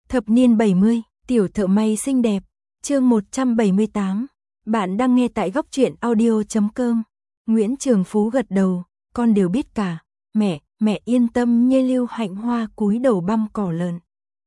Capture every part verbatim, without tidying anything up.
Thập niên bảy mươi, tiểu thợ may xinh đẹp, chương một trăm bảy mươi tám. Bạn đang nghe tại góc truyện audio chấm com. Nguyễn Trường Phú gật đầu, con đều biết cả. Mẹ, mẹ yên tâm nhê. Lưu Hạnh Hoa cúi đầu băm cỏ lợn.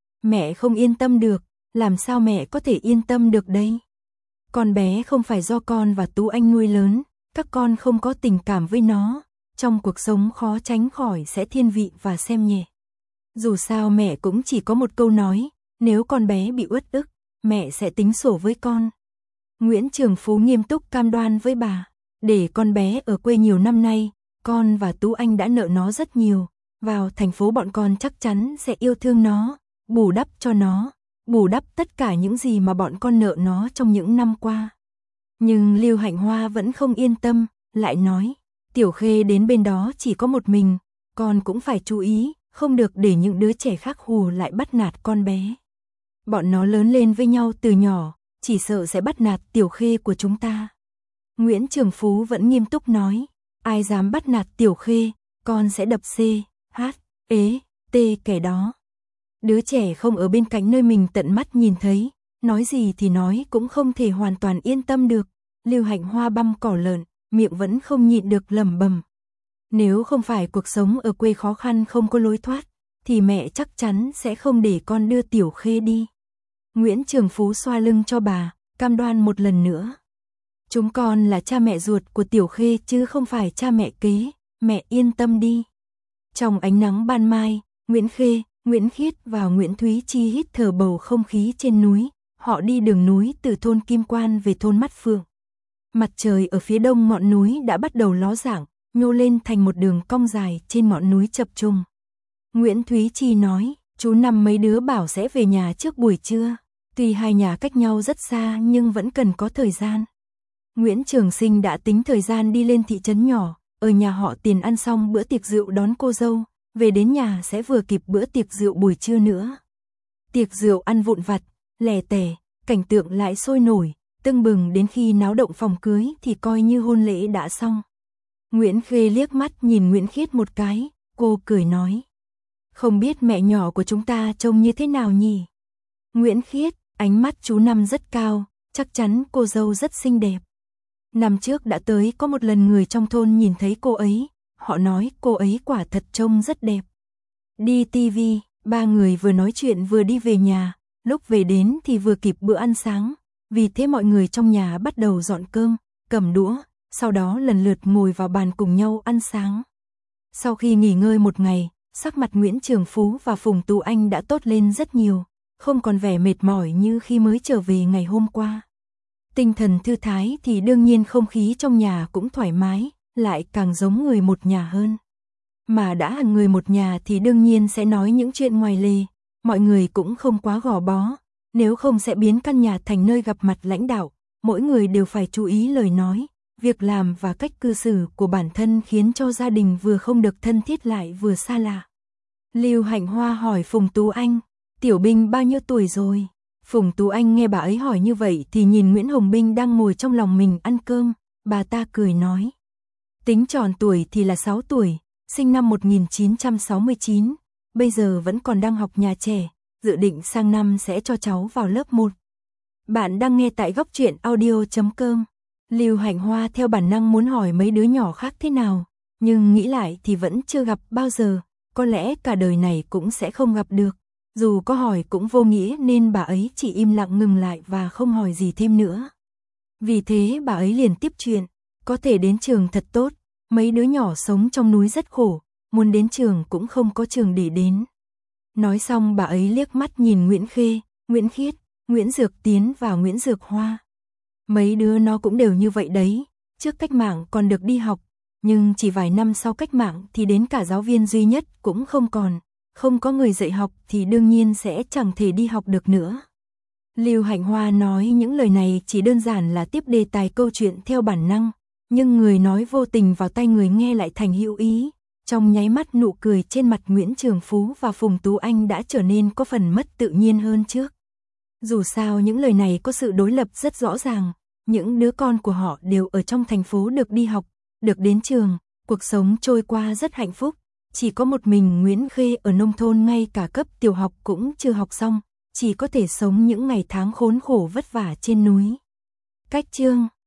Mẹ không yên tâm được, làm sao mẹ có thể yên tâm được đây? Con bé không phải do con và Tú Anh nuôi lớn, các con không có tình cảm với nó, trong cuộc sống khó tránh khỏi sẽ thiên vị và xem nhẹ. Dù sao mẹ cũng chỉ có một câu nói, nếu con bé bị uất ức, mẹ sẽ tính sổ với con. Nguyễn Trường Phú nghiêm túc cam đoan với bà, để con bé ở quê nhiều năm nay, con và Tú Anh đã nợ nó rất nhiều, vào thành phố bọn con chắc chắn sẽ yêu thương nó, bù đắp cho nó, bù đắp tất cả những gì mà bọn con nợ nó trong những năm qua. Nhưng Lưu Hạnh Hoa vẫn không yên tâm, lại nói, Tiểu Khê đến bên đó chỉ có một mình, con cũng phải chú ý, không được để những đứa trẻ khác hù lại bắt nạt con bé. Bọn nó lớn lên với nhau từ nhỏ, chỉ sợ sẽ bắt nạt Tiểu Khê của chúng ta. Nguyễn Trường Phú vẫn nghiêm túc nói, ai dám bắt nạt Tiểu Khê, con sẽ đập C, H, ế, T kẻ đó. Đứa trẻ không ở bên cạnh nơi mình tận mắt nhìn thấy, nói gì thì nói cũng không thể hoàn toàn yên tâm được. Lưu Hạnh Hoa băm cỏ lợn, miệng vẫn không nhịn được lẩm bẩm. Nếu không phải cuộc sống ở quê khó khăn không có lối thoát, thì mẹ chắc chắn sẽ không để con đưa Tiểu Khê đi. Nguyễn Trường Phú xoa lưng cho bà, cam đoan một lần nữa. Chúng con là cha mẹ ruột của Tiểu Khê chứ không phải cha mẹ kế, mẹ yên tâm đi. Trong ánh nắng ban mai, Nguyễn Khê, Nguyễn Khiết và Nguyễn Thúy Chi hít thở bầu không khí trên núi. Họ đi đường núi từ thôn Kim Quan về thôn Mắt Phượng. Mặt trời ở phía đông ngọn núi đã bắt đầu ló dạng, nhô lên thành một đường cong dài trên ngọn núi chập trùng. Nguyễn Thúy Chi nói, chú Năm mấy đứa bảo sẽ về nhà trước buổi trưa. Tuy hai nhà cách nhau rất xa nhưng vẫn cần có thời gian. Nguyễn Trường Sinh đã tính thời gian đi lên thị trấn nhỏ, ở nhà họ Tiền ăn xong bữa tiệc rượu đón cô dâu, về đến nhà sẽ vừa kịp bữa tiệc rượu buổi trưa nữa. Tiệc rượu ăn vụn vặt, lẻ tẻ, cảnh tượng lại sôi nổi, tưng bừng đến khi náo động phòng cưới thì coi như hôn lễ đã xong. Nguyễn Khê liếc mắt nhìn Nguyễn Khiết một cái, cô cười nói. Không biết mẹ nhỏ của chúng ta trông như thế nào nhỉ? Nguyễn Khiết, ánh mắt chú Năm rất cao, chắc chắn cô dâu rất xinh đẹp. Năm trước đã tới có một lần người trong thôn nhìn thấy cô ấy, họ nói cô ấy quả thật trông rất đẹp. Đi tivi, ba người vừa nói chuyện vừa đi về nhà, lúc về đến thì vừa kịp bữa ăn sáng, vì thế mọi người trong nhà bắt đầu dọn cơm, cầm đũa, sau đó lần lượt ngồi vào bàn cùng nhau ăn sáng. Sau khi nghỉ ngơi một ngày, sắc mặt Nguyễn Trường Phú và Phùng Tú Anh đã tốt lên rất nhiều, không còn vẻ mệt mỏi như khi mới trở về ngày hôm qua. Tinh thần thư thái thì đương nhiên không khí trong nhà cũng thoải mái, lại càng giống người một nhà hơn. Mà đã là người một nhà thì đương nhiên sẽ nói những chuyện ngoài lề, mọi người cũng không quá gò bó, nếu không sẽ biến căn nhà thành nơi gặp mặt lãnh đạo, mỗi người đều phải chú ý lời nói, việc làm và cách cư xử của bản thân khiến cho gia đình vừa không được thân thiết lại vừa xa lạ. Lưu Hạnh Hoa hỏi Phùng Tú Anh, Tiểu Binh bao nhiêu tuổi rồi? Phùng Tú Anh nghe bà ấy hỏi như vậy thì nhìn Nguyễn Hồng Binh đang ngồi trong lòng mình ăn cơm, bà ta cười nói. Tính tròn tuổi thì là sáu tuổi, sinh năm một nghìn chín trăm sáu mươi chín, bây giờ vẫn còn đang học nhà trẻ, dự định sang năm sẽ cho cháu vào lớp một. Bạn đang nghe tại góc truyện audio chấm com. Lưu Hạnh Hoa theo bản năng muốn hỏi mấy đứa nhỏ khác thế nào, nhưng nghĩ lại thì vẫn chưa gặp bao giờ, có lẽ cả đời này cũng sẽ không gặp được. Dù có hỏi cũng vô nghĩa nên bà ấy chỉ im lặng ngừng lại và không hỏi gì thêm nữa. Vì thế bà ấy liền tiếp chuyện, có thể đến trường thật tốt, mấy đứa nhỏ sống trong núi rất khổ, muốn đến trường cũng không có trường để đến. Nói xong bà ấy liếc mắt nhìn Nguyễn Khê, Nguyễn Khiết, Nguyễn Dược Tiến và Nguyễn Dược Hoa. Mấy đứa nó cũng đều như vậy đấy, trước cách mạng còn được đi học, nhưng chỉ vài năm sau cách mạng thì đến cả giáo viên duy nhất cũng không còn, không có người dạy học thì đương nhiên sẽ chẳng thể đi học được nữa. Lưu Hạnh Hoa nói những lời này chỉ đơn giản là tiếp đề tài câu chuyện theo bản năng, nhưng người nói vô tình vào tai người nghe lại thành hữu ý. Trong nháy mắt nụ cười trên mặt Nguyễn Trường Phú và Phùng Tú Anh đã trở nên có phần mất tự nhiên hơn trước. Dù sao những lời này có sự đối lập rất rõ ràng, những đứa con của họ đều ở trong thành phố được đi học, được đến trường, cuộc sống trôi qua rất hạnh phúc. Chỉ có một mình Nguyễn Khê ở nông thôn ngay cả cấp tiểu học cũng chưa học xong, chỉ có thể sống những ngày tháng khốn khổ vất vả trên núi. Cách chương